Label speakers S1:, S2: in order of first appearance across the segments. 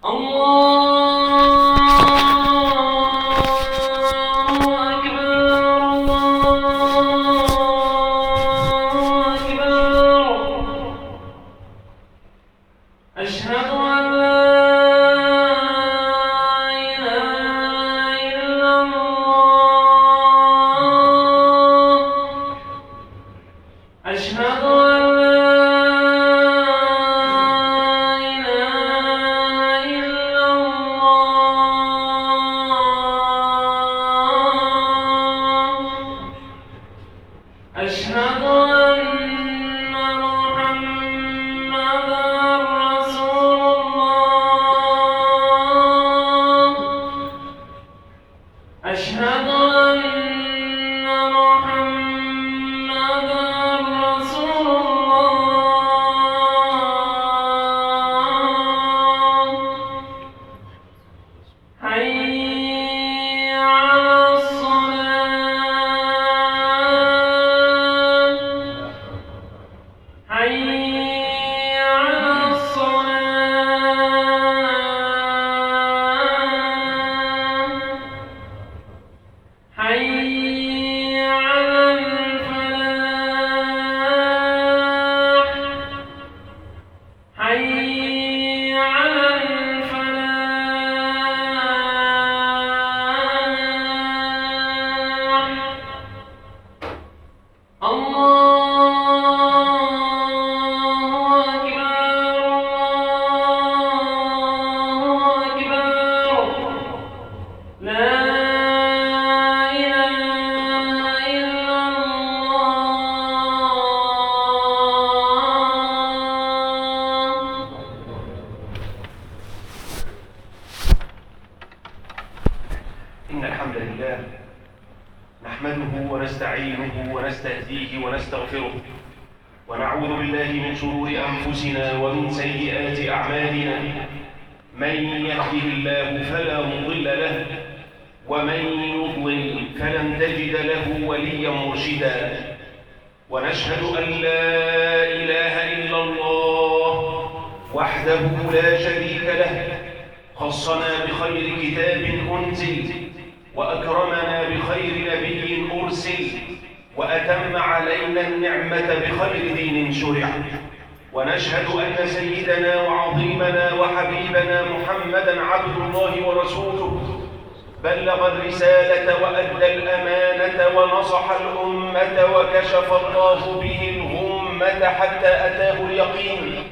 S1: إن الحمد لله نحمده ونستعينه ونستهديه ونستغفره ونعوذ بالله من شرور أنفسنا ومن سيئات أعمالنا. من يهده الله فلا مضل له ومن يضلل فلن تجد له وليا مرشدا. ونشهد أن لا إله إلا الله وحده لا شريك له، خصنا بخير كتاب أنزل وأكرمنا بخير نبي أرسل وأتم علينا النعمة بخير دين شرع. ونشهد أن سيدنا وعظيمنا وحبيبنا محمدًا عبد الله ورسوله، بلغ الرسالة وأدى الأمانة ونصح الأمة وكشف الله به الغمة حتى أتاه اليقين،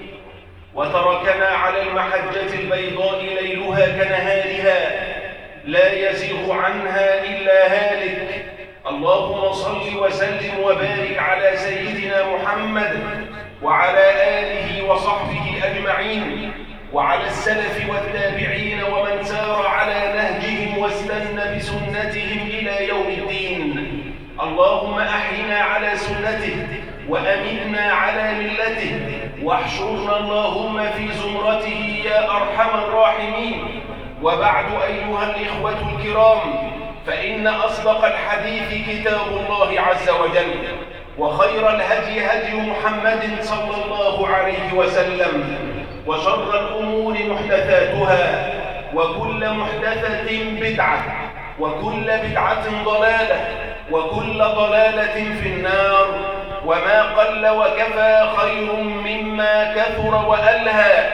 S1: وتركنا على المحجة البيضاء ليلها كنهارها لا يزيغ عنها إلا هالك. اللهم صل وسلم وبارك على سيدنا محمد وعلى آله وصحبه أجمعين، وعلى السلف والتابعين ومن سار على نهجهم واستنى بسنتهم إلى يوم الدين. اللهم أحينا على سنته وأمتنا على ملته، واحشرنا اللهم في زمرته يا أرحم الراحمين. وبعد أيها الإخوة الكرام، فإن أصدق الحديث كتاب الله عز وجل، وخير الهدي هدي محمد صلى الله عليه وسلم، وشر الأمور محدثاتها، وكل محدثة بدعة، وكل بدعة ضلالة، وكل ضلالة في النار. وما قل وكفى خير مما كثر وألهى،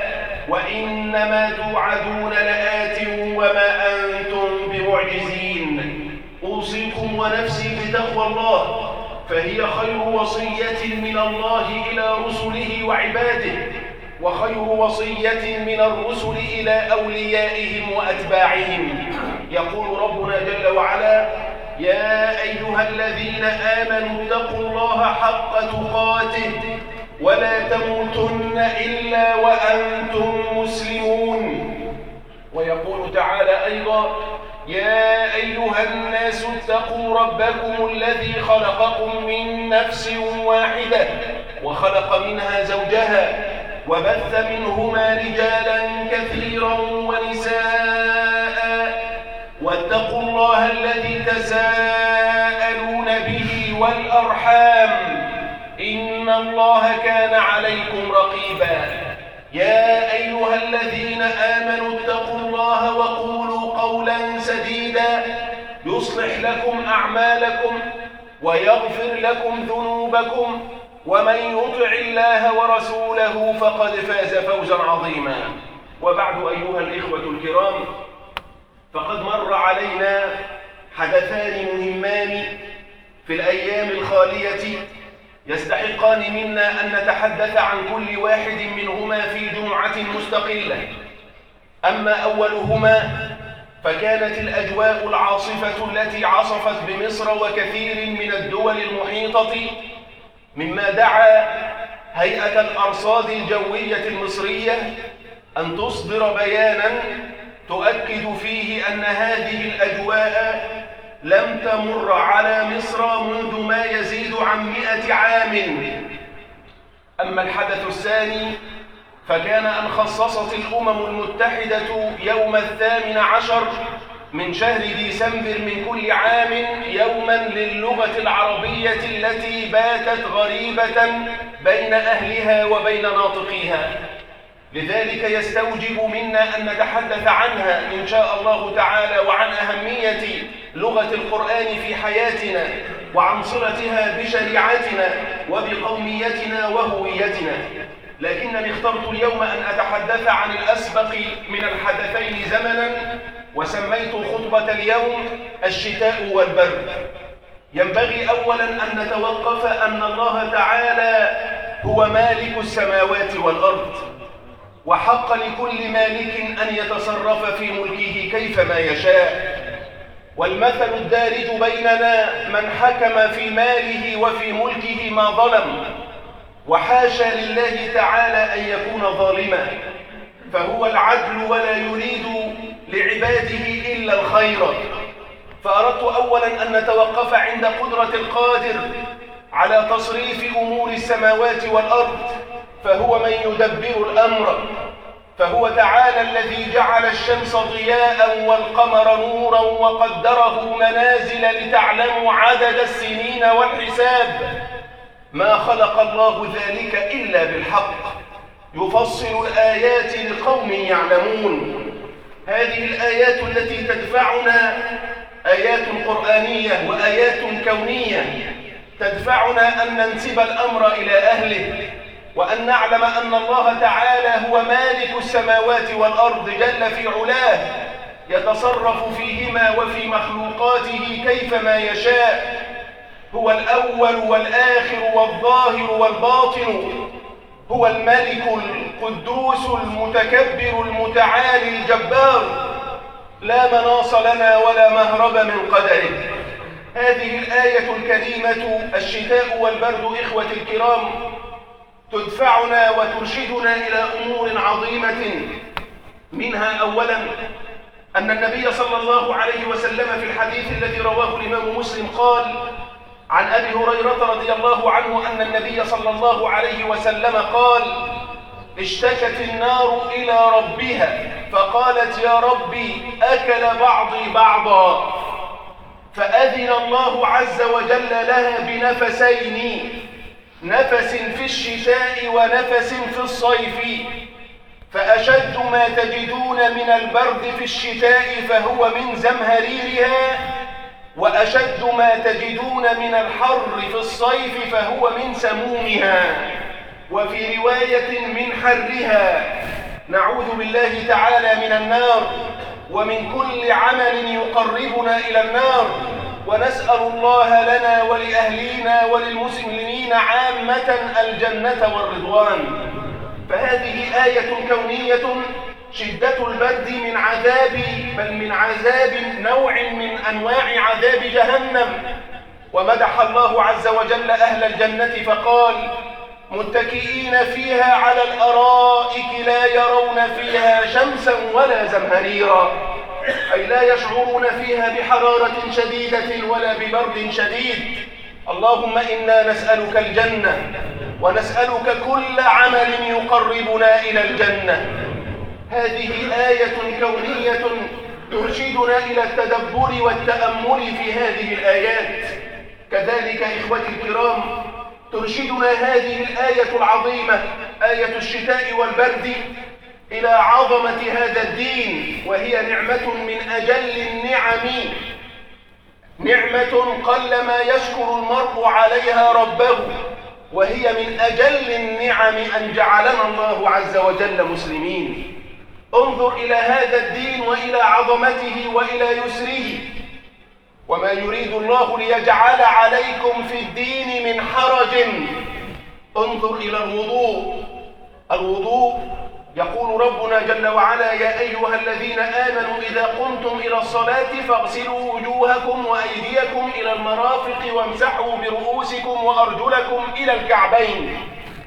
S1: وإنما توعدون لآت وما أنتم بمعجزين. أوصيكم ونفسي بتقوى الله، فهي خير وصية من الله إلى رسله وعباده، وخير وصية من الرسل إلى أوليائهم وأتباعهم. يقول ربنا جل وعلا: يا أيها الذين آمنوا اتقوا الله حق تقاته ولا تموتن إلا وأنتم مسلمون. ويقول تعالى أيضا: يا أيها الناس اتقوا ربكم الذي خلقكم من نفس واحدة وخلق منها زوجها وبث منهما رجالا كثيرا ونساء، واتقوا الله الذي تساءلون به والأرحام، إن الله كان عليكم رقيبا. يا أيها الذين آمنوا اتقوا الله وقولوا قولا سديدا يصلح لكم أعمالكم ويغفر لكم ذنوبكم ومن يطع الله ورسوله فقد فاز فوزا عظيما. وبعد أيها الإخوة الكرام، فقد مر علينا حدثان مهمان في الأيام الخالية يستحقان منا أن نتحدث عن كل واحد منهما في جمعة مستقلة. أما أولهما فكانت الأجواء العاصفة التي عصفت بمصر وكثير من الدول المحيطة، مما دعا هيئة الأرصاد الجوية المصرية أن تصدر بياناً تؤكد فيه أن هذه الأجواء لم تمر على مصر منذ ما يزيد عن 100 عام. أما الحدث الثاني فكان أن خصصت الأمم المتحدة يوم 18 من شهر ديسمبر من كل عام يوماً للغة العربية التي باتت غريبة بين أهلها وبين ناطقيها. لذلك يستوجب منا أن نتحدث عنها إن شاء الله تعالى، وعن أهمية لغة القرآن في حياتنا وعن صلتها بشريعتنا وبقوميتنا وهويتنا. لكنني اخترت اليوم أن أتحدث عن الأسبق من الحدثين زمناً، وسميت خطبة اليوم الشتاء والبرد. ينبغي أولاً أن نتوقف أن الله تعالى هو مالك السماوات والأرض، وحق لكل مالك أن يتصرف في ملكه كيفما يشاء. والمثل الدارج بيننا من حكم في ماله وفي ملكه ما ظلم، وحاشا لله تعالى أن يكون ظالما، فهو العدل ولا يريد لعباده إلا الخير. فأردت أولا أن نتوقف عند قدرة القادر على تصريف أمور السماوات والأرض، فهو من يدبر الأمر. فهو تعالى الذي جعل الشمس ضياء والقمر نورا وقدره منازل لتعلموا عدد السنين والحساب. ما خلق الله ذلك إلا بالحق، يفصل الآيات لقوم يعلمون. هذه الآيات التي تدفعنا آيات قرآنية وآيات كونية تدفعنا أن ننسب الأمر إلى أهله، وأن نعلم أن الله تعالى هو مالك السماوات والأرض جل في علاه، يتصرف فيهما وفي مخلوقاته كيفما يشاء. هو الأول والآخر والظاهر والباطن، هو الملك القدوس المتكبر المتعالي الجبار، لا مناص لنا ولا مهرب من قدره. هذه الآية الكريمة الشتاء والبرد إخوة الكرام تدفعنا وترشدنا إلى أمور عظيمة. منها أولا أن النبي صلى الله عليه وسلم في الحديث الذي رواه الإمام مسلم قال عن أبي هريرة رضي الله عنه أن النبي صلى الله عليه وسلم قال: اشتكت النار إلى ربها فقالت: يا ربي أكل بعضي بعضا، فأذن الله عز وجل لها بنفسين، نفس في الشتاء ونفس في الصيف، فأشد ما تجدون من البرد في الشتاء فهو من زمهريرها، وأشد ما تجدون من الحر في الصيف فهو من سمومها، وفي رواية من حرها. نعوذ بالله تعالى من النار ومن كل عمل يقربنا إلى النار، ونسأل الله لنا ولأهلينا وللمسلمين عامة الجنة والرضوان. فهذه آية كونية شدة البرد من عذاب، بل من عذاب نوع من أنواع عذاب جهنم. ومدح الله عز وجل أهل الجنة فقال: متكئين فيها على الأرائك لا يرون فيها شمسا ولا زمهريرا، أي لا يشعرون فيها بحرارة شديدة ولا ببرد شديد. اللهم إنا نسألك الجنة ونسألك كل عمل يقربنا إلى الجنة. هذه آية كونية ترشدنا إلى التدبر والتأمل في هذه الآيات. كذلك إخوتي الكرام ترشدنا هذه الآية العظيمة، آية الشتاء والبرد، إلى عظمة هذا الدين، وهي نعمة من أجل النعم، نعمة قلما يشكر المرء عليها ربه، وهي من أجل النعم أن جعلنا الله عز وجل مسلمين. انظر إلى هذا الدين وإلى عظمته وإلى يسره. وما يريد الله ليجعل عليكم في الدين من حرج. انظر إلى الوضوء يقول ربنا جل وعلا: يا أيها الذين آمنوا إذا قمتم إلى الصلاة فاغسلوا وجوهكم وأيديكم إلى المرافق وامسحوا برؤوسكم وأرجلكم إلى الكعبين.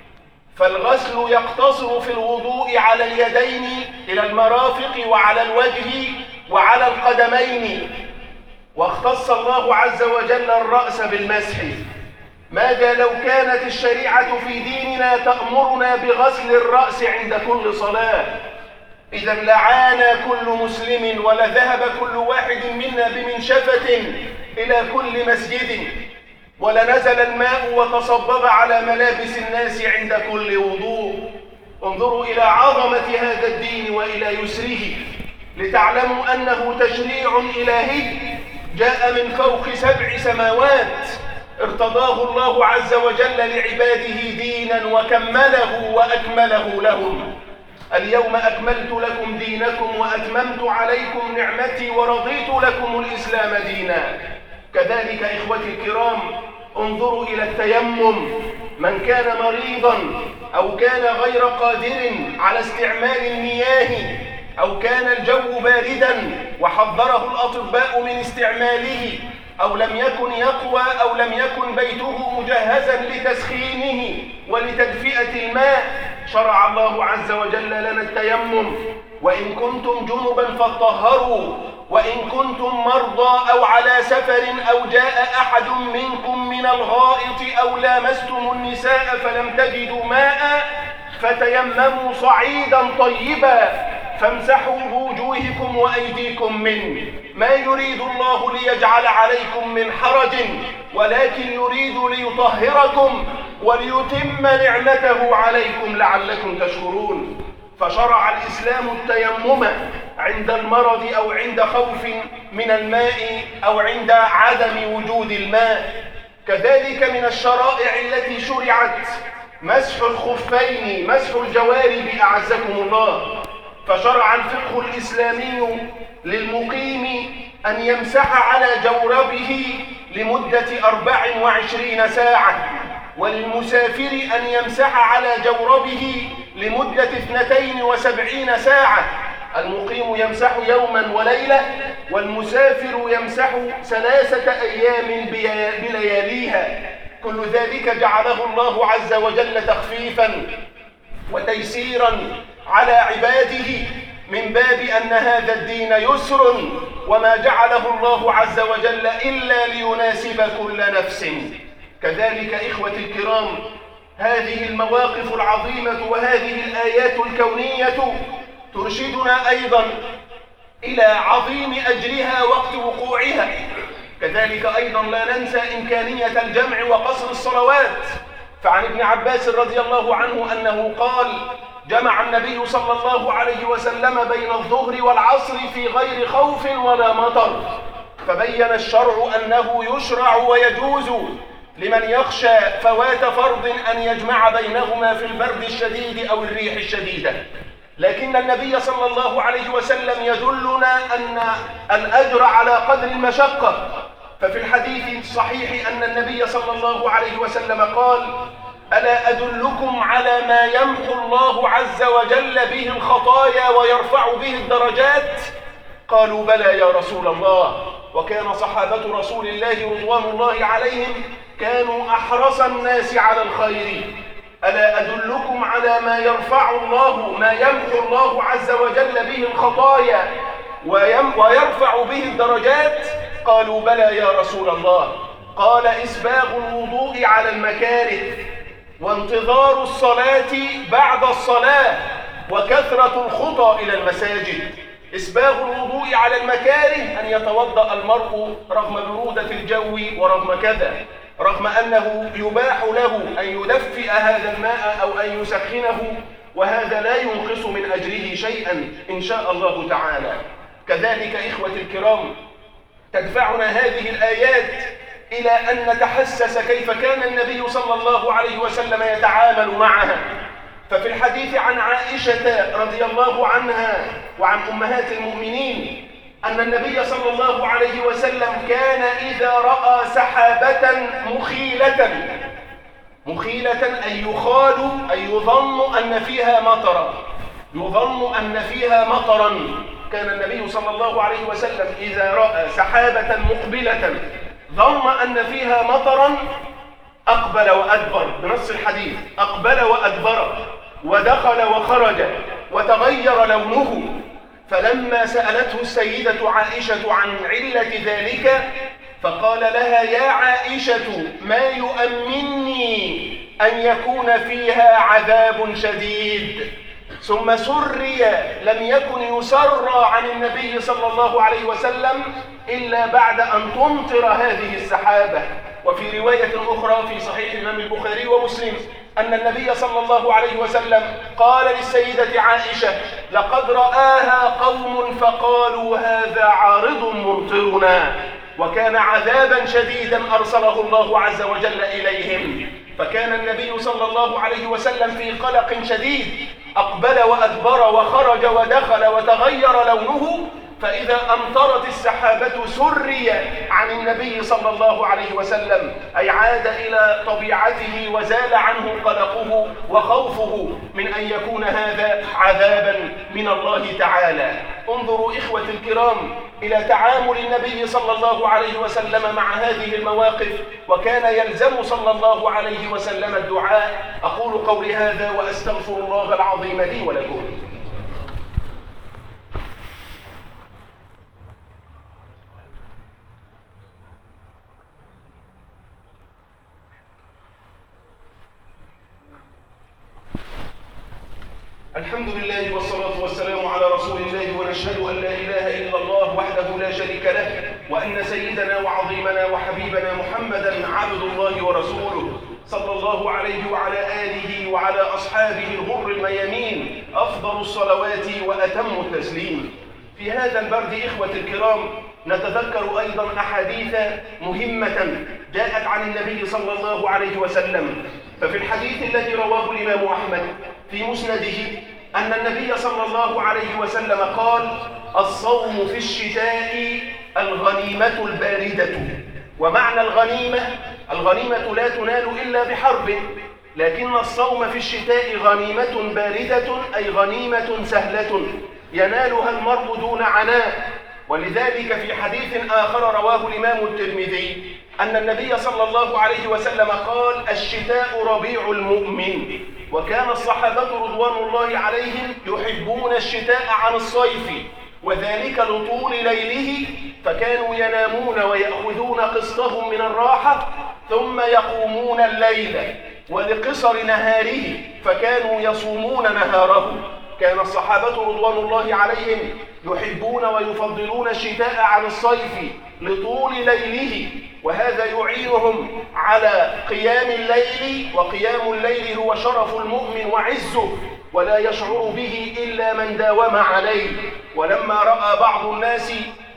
S1: فالغسل يقتصر في الوضوء على اليدين إلى المرافق وعلى الوجه وعلى القدمين، واختص الله عز وجل الرأس بالمسح. ماذا لو كانت الشريعة في ديننا تأمرنا بغسل الرأس عند كل صلاة؟ إذا لعانى كل مسلم ولذهب كل واحد منا بمنشفة إلى كل مسجد، ولنزل الماء وتصبب على ملابس الناس عند كل وضوء. انظروا إلى عظمة هذا الدين وإلى يسره، لتعلموا أنه تشريع إلهي جاء من فوق 7 سماوات، ارتضاه الله عز وجل لعباده دينا وكمله وأكمله لهم. اليوم أكملت لكم دينكم وأتممت عليكم نعمتي ورضيت لكم الإسلام دينا. كذلك إخوتي الكرام، انظروا إلى التيمم. من كان مريضا أو كان غير قادر على استعمال المياه، أو كان الجو باردا وحذره الأطباء من استعماله، أو لم يكن يقوى، أو لم يكن بيته مجهزا لتسخينه ولتدفئة الماء، شرع الله عز وجل لنا التيمم. وإن كنتم جنبا فاطهروا، وإن كنتم مرضى أو على سفر أو جاء أحد منكم من الغائط أو لامستم النساء فلم تجدوا ماء فتيمموا صعيدا طيبا فامسحوا بوجوهكم وأيديكم منه. ما يريد الله ليجعل عليكم من حرج، ولكن يريد ليطهركم وليتم نعمته عليكم لعلكم تشكرون. فشرع الإسلام التيمم عند المرض أو عند خوف من الماء أو عند عدم وجود الماء. كذلك من الشرائع التي شرعت مسح الخفين، مسح الجوارب أعزكم الله. فشرع الفقه الإسلامي للمقيم أن يمسح على جوربه لمدة 24 ساعة، وللمسافر أن يمسح على جوربه لمدة 72 ساعة. المقيم يمسح يوما وليلة، والمسافر يمسح 3 أيام بلياليها. كل ذلك جعله الله عز وجل تخفيفا وتيسيرا على عباده، من باب أن هذا الدين يسر، وما جعله الله عز وجل إلا ليناسب كل نفس. كذلك إخوتي الكرام، هذه المواقف العظيمة وهذه الآيات الكونية ترشدنا أيضا إلى عظيم أجرها وقت وقوعها. كذلك أيضا لا ننسى إمكانية الجمع وقصر الصلوات. فعن ابن عباس رضي الله عنه أنه قال: جمع النبي صلى الله عليه وسلم بين الظهر والعصر في غير خوف ولا مطر، فبين الشرع أنه يشرع ويجوز لمن يخشى فوات فرض أن يجمع بينهما في البرد الشديد أو الريح الشديدة. لكن النبي صلى الله عليه وسلم يدلنا أن الأجر على قدر المشقة. ففي الحديث الصحيح أن النبي صلى الله عليه وسلم قال: ألا أدلكم على ما يمحو الله عز وجل به الخطايا ويرفع به الدرجات؟ قالوا: بلى يا رسول الله. وكان صحابة رسول الله رضوان الله عليهم كانوا أحرص الناس على الخير. ألا أدلكم على ما يرفع الله، ما يمحو الله عز وجل به الخطايا ويرفع به الدرجات؟ قالوا: بلى يا رسول الله. قال: إسباغ الوضوء على المكاره، وانتظار الصلاة بعد الصلاة، وكثرة الخطى إلى المساجد. إسباغ الوضوء على المكاره أن يتوضأ المرء رغم برودة الجو ورغم كذا، رغم أنه يباح له أن يدفئ هذا الماء أو أن يسخنه وهذا لا ينقص من أجره شيئا إن شاء الله تعالى. كذلك إخوة الكرام، تدفعنا هذه الآيات إلى أن نتحسس كيف كان النبي صلى الله عليه وسلم يتعامل معها. ففي الحديث عن عائشة رضي الله عنها وعن أمهات المؤمنين أن النبي صلى الله عليه وسلم كان إذا رأى سحابة مخيلة أي يخال أي يظن أن فيها مطرا، كان النبي صلى الله عليه وسلم إذا رأى سحابة مقبلة ظن أن فيها مطرا أقبل وأدبر، بنص الحديث أقبل وأدبر ودخل وخرج وتغير لونه. فلما سألته السيدة عائشة عن علة ذلك فقال لها: يا عائشة، ما يؤمنني أن يكون فيها عذاب شديد. ثم سري، لم يكن يسرى عن النبي صلى الله عليه وسلم إلا بعد أن تمطر هذه السحابة. وفي رواية أخرى في صحيح الإمام البخاري ومسلم أن النبي صلى الله عليه وسلم قال للسيدة عائشة: لقد رآها قوم فقالوا هذا عارض ممطرنا، وكان عذابا شديدا أرسله الله عز وجل إليهم. فكان النبي صلى الله عليه وسلم في قلق شديد، أقبل وأدبر وخرج ودخل وتغير لونه. فإذا أمطرت السحابة سري عن النبي صلى الله عليه وسلم، أي عاد إلى طبيعته وزال عنه قلقه وخوفه من أن يكون هذا عذابا من الله تعالى. انظروا إخوة الكرام إلى تعامل النبي صلى الله عليه وسلم مع هذه المواقف، وكان يلزم صلى الله عليه وسلم الدعاء. أقول قولي هذا وأستغفر الله العظيم لي ولكم. الحمد لله والصلاة والسلام على رسول الله، ونشهد أن لا إله إلا الله وحده لا شريك له، وأن سيدنا وعظيمنا وحبيبنا محمدا عبد الله ورسوله صلى الله عليه وعلى آله وعلى أصحابه الغر الميامين أفضل الصلوات وأتم التسليم. في هذا البرد إخوة الكرام نتذكر أيضا أحاديث مهمة جاءت عن النبي صلى الله عليه وسلم. ففي الحديث الذي رواه الإمام أحمد في مسنده أن النبي صلى الله عليه وسلم قال: الصوم في الشتاء الغنيمة الباردة. ومعنى الغنيمة لا تنال إلا بحرب، لكن الصوم في الشتاء غنيمة باردة أي غنيمة سهلة ينالها المرء دون عناء. ولذلك في حديث آخر رواه الإمام الترمذي أن النبي صلى الله عليه وسلم قال: الشتاء ربيع المؤمن. وكان الصحابة رضوان الله عليهم يحبون الشتاء عن الصيف، وذلك لطول ليله، فكانوا ينامون ويأخذون قسطهم من الراحة ثم يقومون الليل، ولقصر نهاره فكانوا يصومون نهاره. كان الصحابة رضوان الله عليهم يحبون ويفضلون الشتاء عن الصيف لطول ليله، وهذا يعينهم على قيام الليل، وقيام الليل هو شرف المؤمن وعزه، ولا يشعر به إلا من داوم عليه. ولما رأى بعض الناس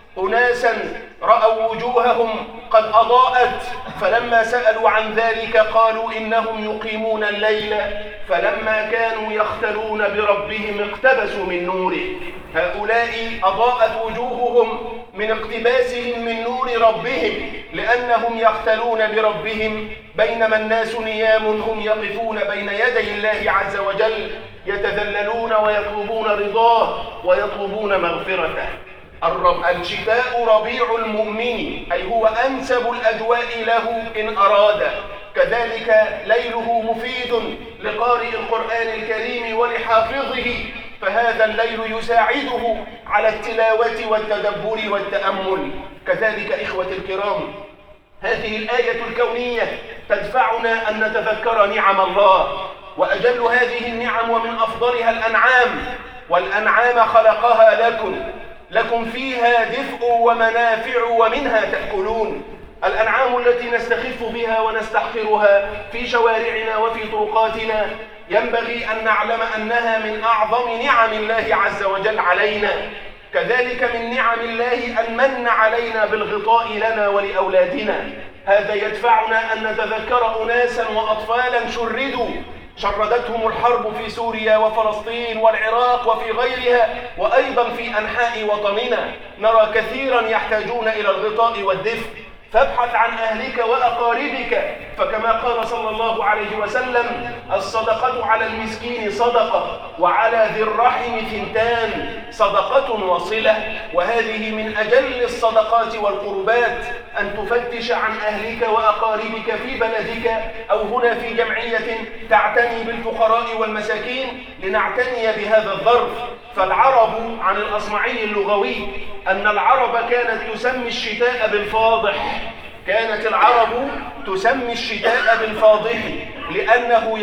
S1: أناسا رأوا وجوههم قد أضاءت، فلما سألوا عن ذلك قالوا إنهم يقيمون الليل، فلما كانوا يختلون بربهم اقتبسوا من نوره. هؤلاء أضاءت وجوههم من اقتباسهم من نور ربهم، لأنهم يختلون بربهم، بينما الناس نيام هم يقفون بين يدي الله عز وجل يتذللون ويطلبون رضاه ويطلبون مغفرته. الشتاء ربيع المؤمن، أي هو أنسب الأجواء له إن أراد. كذلك ليله مفيد لقارئ القرآن الكريم ولحافظه، فهذا الليل يساعده على التلاوة والتدبر والتأمل. كذلك إخوة الكرام هذه الآية الكونية تدفعنا أن نتذكر نعم الله، وأجل هذه النعم ومن أفضلها الأنعام. والأنعام خلقها لكم فيها دفء ومنافع ومنها تأكلون. الأنعام التي نستخف بها ونستحقرها في شوارعنا وفي طرقاتنا ينبغي أن نعلم أنها من أعظم نعم الله عز وجل علينا. كذلك من نعم الله أن من علينا بالغطاء لنا ولأولادنا. هذا يدفعنا أن نتذكر أناسا وأطفالا شردتهم الحرب في سوريا وفلسطين والعراق وفي غيرها، وأيضا في أنحاء وطننا نرى كثيرا يحتاجون إلى الغطاء والدفء. فابحث عن أهلك وأقاربك، فكما قال صلى الله عليه وسلم: الصدقة على المسكين صدقة، وعلى ذي الرحم ثنتان، صدقة وصلة. وهذه من أجل الصدقات والقربات، أن تفتش عن أهلك وأقاربك في بلدك أو هنا في جمعية تعتني بالفقراء والمساكين، لنعتني بهذا الظرف. فالعرب، عن الأصمعي اللغوي أن العرب كانت تسمي الشتاء بالفاضح. كانت العرب تسمي الشتاء بالفاضح لأنه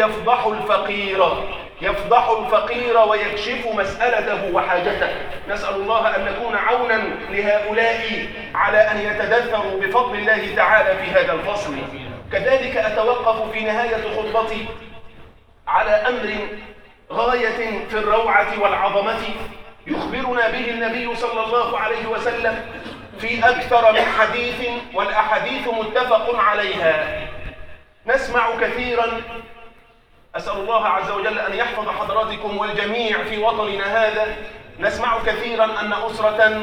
S1: يفضح الفقير ويكشف مسألته وحاجته. نسأل الله أن نكون عونا لهؤلاء على أن يتدثروا بفضل الله تعالى في هذا الفصل. كذلك أتوقف في نهاية خطبتي على أمر غاية في الروعة والعظمة يخبرنا به النبي صلى الله عليه وسلم في أكثر من حديث، والأحاديث متفق عليها. نسمع كثيرا، أسأل الله عز وجل أن يحفظ حضراتكم والجميع في وطننا هذا، نسمع كثيرا أن أسرة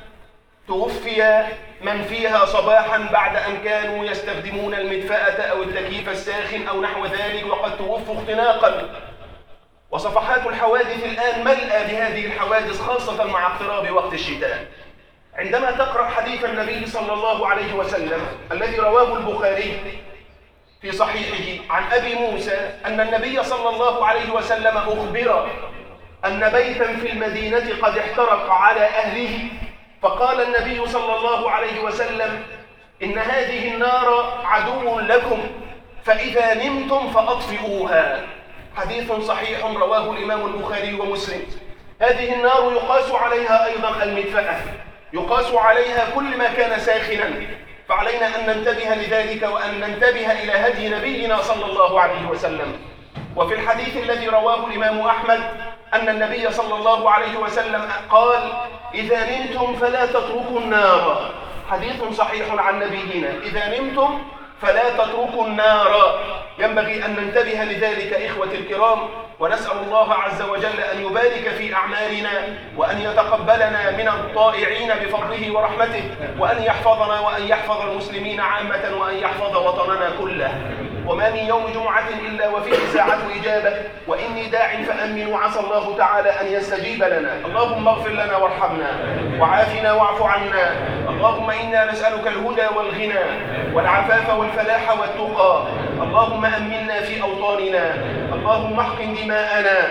S1: توفي من فيها صباحا بعد أن كانوا يستخدمون المدفأة أو التكييف الساخن أو نحو ذلك، وقد توفوا اختناقا. وصفحات الحوادث الآن ملأى بهذه الحوادث، خاصة مع اقتراب وقت الشتاء. عندما تقرأ حديث النبي صلى الله عليه وسلم الذي رواه البخاري في صحيحه عن أبي موسى أن النبي صلى الله عليه وسلم أخبر أن بيتا في المدينة قد احترق على أهله، فقال النبي صلى الله عليه وسلم: إن هذه النار عدو لكم، فإذا نمتم فأطفئوها. حديث صحيح رواه الإمام البخاري ومسلم. هذه النار يقاس عليها أيضا المدفأة، يقاس عليها كل ما كان ساخنا، فعلينا أن ننتبه لذلك وأن ننتبه إلى هدي نبينا صلى الله عليه وسلم. وفي الحديث الذي رواه الإمام أحمد أن النبي صلى الله عليه وسلم قال: إذا نمتم فلا تتركوا النار. حديث صحيح عن نبينا: إذا نمتم فلا تتركوا النار. ينبغي أن ننتبه لذلك إخوة الكرام، ونسأل الله عز وجل أن يبارك في أعمالنا وأن يتقبلنا من الطائعين بفضله ورحمته، وأن يحفظنا وأن يحفظ المسلمين عامة وأن يحفظ وطننا كله. وما من يوم جمعة إلا وفيه ساعة إجابة، وإني داع فأمنوا، عسى الله تعالى أن يستجيب لنا. اللهم اغفر لنا وارحمنا وعافنا واعف عنا. اللهم إنا نسألك الهدى والغنى والعفاف والفلاح والتقى. اللهم أمنا في أوطاننا. اللهم احقن دماءنا.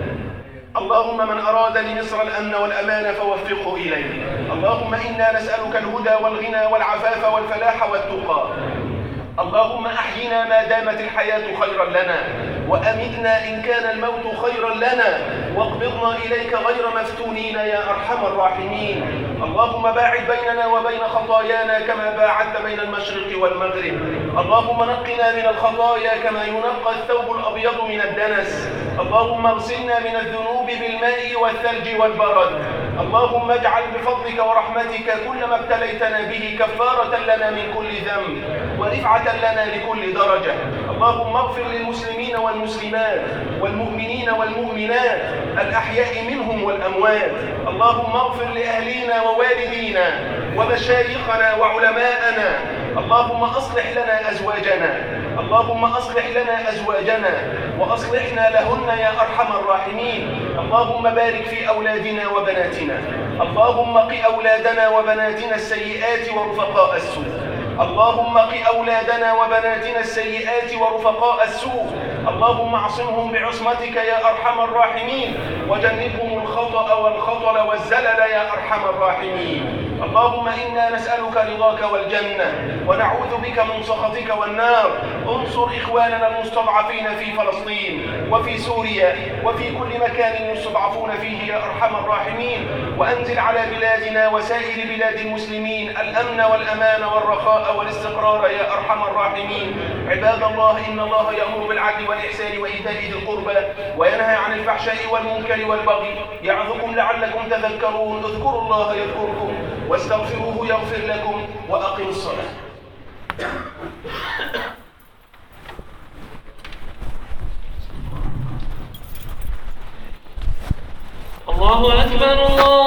S1: اللهم من أراد لمصر الأمن والأمان فوفقه إليه. اللهم إنا نسألك الهدى والغنى والعفاف والفلاح والتقى. اللهم أحينا ما دامت الحياة خيرا لنا، وأمتنا إن كان الموت خيرا لنا، واقبضنا إليك غير مفتونين يا أرحم الراحمين. اللهم باعد بيننا وبين خطايانا كما باعدت بين المشرق والمغرب. اللهم نقنا من الخطايا كما ينقى الثوب الأبيض من الدنس. اللهم اغسلنا من الذنوب بالماء والثلج والبرد. اللهم اجعل بفضلك ورحمتك كل ما ابتليتنا به كفارة لنا من كل ذنب ورفعة لنا لكل درجة. اللهم اغفر للمسلمين والمسلمات والمؤمنين والمؤمنات الأحياء منهم والأموات. اللهم اغفر لأهلينا ووالدينا ومشايخنا وعلماءنا. اللهم أصلح لنا أزواجنا. اللهم أصلح لنا أزواجنا وأصلحنا لهن يا أرحم الراحمين. اللهم بارك في أولادنا وبناتنا. اللهم قِ أولادنا وبناتنا السيئات ورفقاء السوء. اللهم قِ أولادنا وبناتنا السيئات ورفقاء السوء. اللهم اعصمهم بعصمتك يا أرحم الراحمين، وجنبهم الخطأ والخطل والزلل يا أرحم الراحمين. اللهم إنا نسألك رضاك والجنة ونعوذ بك من سخطك والنار. انصر إخواننا المستضعفين في فلسطين وفي سوريا وفي كل مكان يستضعفون فيه يا أرحم الراحمين، وأنزل على بلادنا وسائر بلاد المسلمين الأمن والأمان والرخاء والاستقرار يا أرحم الراحمين. عباد الله، إن الله يأمر بالعدل والإحسان وإيتاء ذي القربى وينهى عن الفحشاء والمنكر والبغي يعظكم لعلكم تذكرون. اذكروا الله يذكركم واستغفروه يغفر لكم وأقيموا الصلاة.
S2: الله أكبر الله